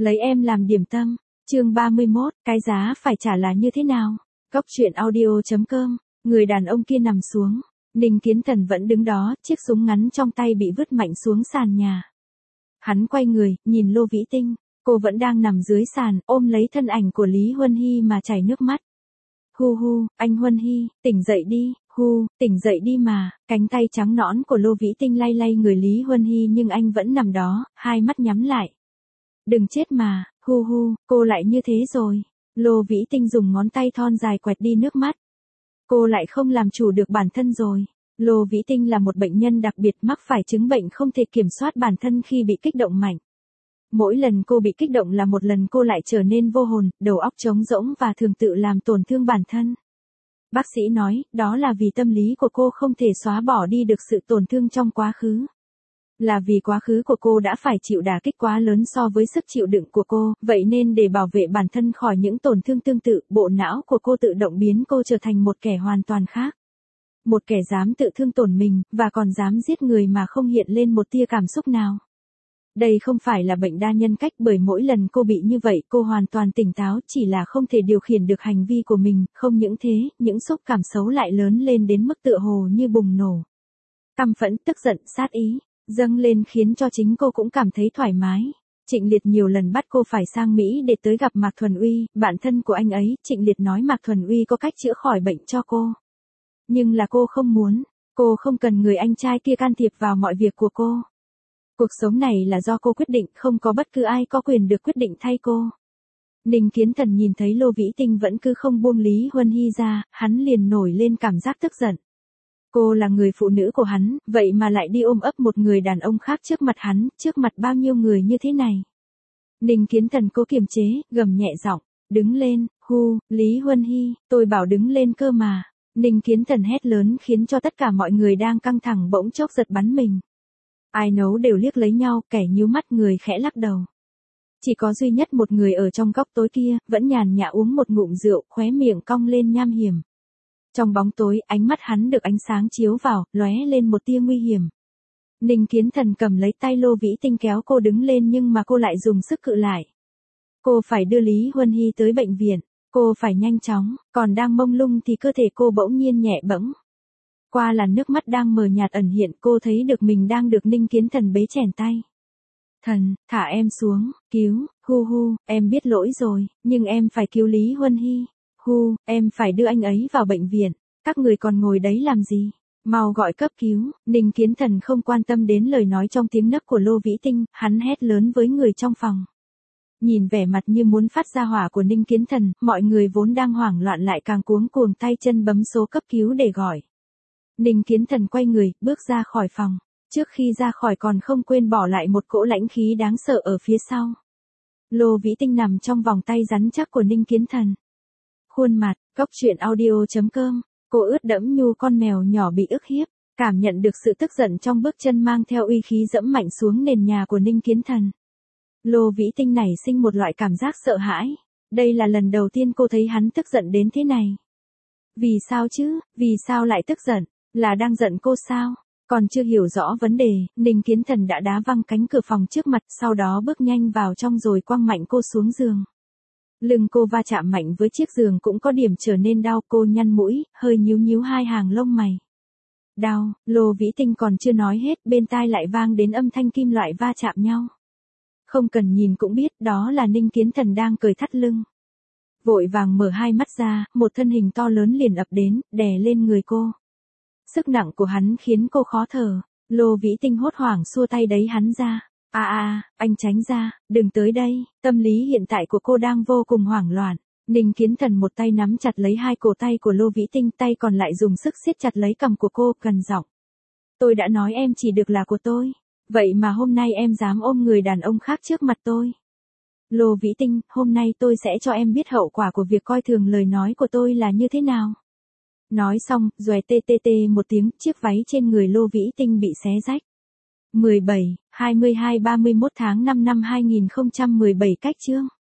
Lấy em làm điểm tâm. Chương 31, cái giá phải trả là như thế nào? Cốc truyện audio.com. Người đàn ông kia nằm xuống. Ninh Kiến Thần vẫn đứng đó, chiếc súng ngắn trong tay bị vứt mạnh xuống sàn nhà. Hắn quay người, nhìn Lô Vĩ Tinh. Cô vẫn đang nằm dưới sàn, ôm lấy thân ảnh của Lý Huân Hy mà chảy nước mắt. Hu hu, anh Huân Hy, tỉnh dậy đi, tỉnh dậy đi mà. Cánh tay trắng nõn của Lô Vĩ Tinh lay lay người Lý Huân Hy nhưng anh vẫn nằm đó, hai mắt nhắm lại. Đừng chết mà, hu, cô lại như thế rồi. Lô Vĩ Tinh dùng ngón tay thon dài quẹt đi nước mắt. Cô lại không làm chủ được bản thân rồi. Lô Vĩ Tinh là một bệnh nhân đặc biệt mắc phải chứng bệnh không thể kiểm soát bản thân khi bị kích động mạnh. Mỗi lần cô bị kích động là một lần cô lại trở nên vô hồn, đầu óc trống rỗng và thường tự làm tổn thương bản thân. Bác sĩ nói, đó là vì tâm lý của cô không thể xóa bỏ đi được sự tổn thương trong quá khứ. Là vì quá khứ của cô đã phải chịu đả kích quá lớn so với sức chịu đựng của cô, vậy nên để bảo vệ bản thân khỏi những tổn thương tương tự, bộ não của cô tự động biến cô trở thành một kẻ hoàn toàn khác. Một kẻ dám tự thương tổn mình, và còn dám giết người mà không hiện lên một tia cảm xúc nào. Đây không phải là bệnh đa nhân cách bởi mỗi lần cô bị như vậy cô hoàn toàn tỉnh táo chỉ là không thể điều khiển được hành vi của mình, không những thế, những xúc cảm xấu lại lớn lên đến mức tựa hồ như bùng nổ. Căm phẫn, tức giận, sát ý, dâng lên khiến cho chính cô cũng cảm thấy thoải mái. Trịnh Liệt nhiều lần bắt cô phải sang Mỹ để tới gặp Mạc Thuần Uy, bạn thân của anh ấy, Trịnh Liệt nói Mạc Thuần Uy có cách chữa khỏi bệnh cho cô. Nhưng là cô không muốn, cô không cần người anh trai kia can thiệp vào mọi việc của cô. Cuộc sống này là do cô quyết định, không có bất cứ ai có quyền được quyết định thay cô. Ninh Kiến Thần nhìn thấy Lô Vĩ Tinh vẫn cứ không buông Lý Huân Hy ra, hắn liền nổi lên cảm giác tức giận. Cô là người phụ nữ của hắn, vậy mà lại đi ôm ấp một người đàn ông khác trước mặt hắn, trước mặt bao nhiêu người như thế này. Ninh Kiến Thần cố kiềm chế, gầm nhẹ giọng, đứng lên, Lý Huân Hy, tôi bảo đứng lên cơ mà. Ninh Kiến Thần hét lớn khiến cho tất cả mọi người đang căng thẳng bỗng chốc giật bắn mình. Ai nấu đều liếc lấy nhau, kẻ nhíu mắt người khẽ lắc đầu. Chỉ có duy nhất một người ở trong góc tối kia, vẫn nhàn nhã uống một ngụm rượu, khóe miệng cong lên nham hiểm. Trong bóng tối, ánh mắt hắn được ánh sáng chiếu vào, lóe lên một tia nguy hiểm. Ninh Kiến Thần cầm lấy tay Lô Vĩ Tinh kéo cô đứng lên nhưng mà cô lại dùng sức cự lại. Cô phải đưa Lý Huân Hy tới bệnh viện, cô phải nhanh chóng, còn đang mông lung thì cơ thể cô bỗng nhiên nhẹ bẫng. Qua làn nước mắt đang mờ nhạt ẩn hiện cô thấy được mình đang được Ninh Kiến Thần bế chèn tay. Thần, thả em xuống, cứu, em biết lỗi rồi, nhưng em phải cứu Lý Huân Hy. Em phải đưa anh ấy vào bệnh viện, các người còn ngồi đấy làm gì? Mau gọi cấp cứu. Ninh Kiến Thần không quan tâm đến lời nói trong tiếng nấc của Lô Vĩ Tinh, hắn hét lớn với người trong phòng. Nhìn vẻ mặt như muốn phát ra hỏa của Ninh Kiến Thần, mọi người vốn đang hoảng loạn lại càng cuống cuồng tay chân bấm số cấp cứu để gọi. Ninh Kiến Thần quay người, bước ra khỏi phòng. Trước khi ra khỏi còn không quên bỏ lại một cỗ lãnh khí đáng sợ ở phía sau. Lô Vĩ Tinh nằm trong vòng tay rắn chắc của Ninh Kiến Thần. Khuôn mặt, cốc truyện audio.com. Cô ướt đẫm nhu con mèo nhỏ bị ức hiếp, cảm nhận được sự tức giận trong bước chân mang theo uy khí dẫm mạnh xuống nền nhà của Ninh Kiến Thần. Lô Vĩ Tinh nảy sinh một loại cảm giác sợ hãi. Đây là lần đầu tiên cô thấy hắn tức giận đến thế này. Vì sao chứ, vì sao lại tức giận, là đang giận cô sao? Còn chưa hiểu rõ vấn đề, Ninh Kiến Thần đã đá văng cánh cửa phòng trước mặt, sau đó bước nhanh vào trong rồi quăng mạnh cô xuống giường. Lưng cô va chạm mạnh với chiếc giường cũng có điểm trở nên đau, cô nhăn mũi, hơi nhíu hai hàng lông mày. Đau, Lô Vĩ Tinh còn chưa nói hết, bên tai lại vang đến âm thanh kim loại va chạm nhau. Không cần nhìn cũng biết, đó là Ninh Kiến Thần đang cởi thắt lưng. Vội vàng mở hai mắt ra, một thân hình to lớn liền ập đến, đè lên người cô. Sức nặng của hắn khiến cô khó thở. Lô Vĩ Tinh hốt hoảng xua tay đẩy hắn ra. Anh tránh ra, đừng tới đây. Tâm lý hiện tại của cô đang vô cùng hoảng loạn. Ninh Kiến Thần một tay nắm chặt lấy hai cổ tay của Lô Vĩ Tinh, tay còn lại dùng sức siết chặt lấy cằm của cô, gần giọng. Tôi đã nói em chỉ được là của tôi. Vậy mà hôm nay em dám ôm người đàn ông khác trước mặt tôi. Lô Vĩ Tinh, hôm nay tôi sẽ cho em biết hậu quả của việc coi thường lời nói của tôi là như thế nào. Nói xong, doè tê một tiếng, chiếc váy trên người Lô Vĩ Tinh bị xé rách. 17, 22, 31 tháng 5 năm 2017 cách chương.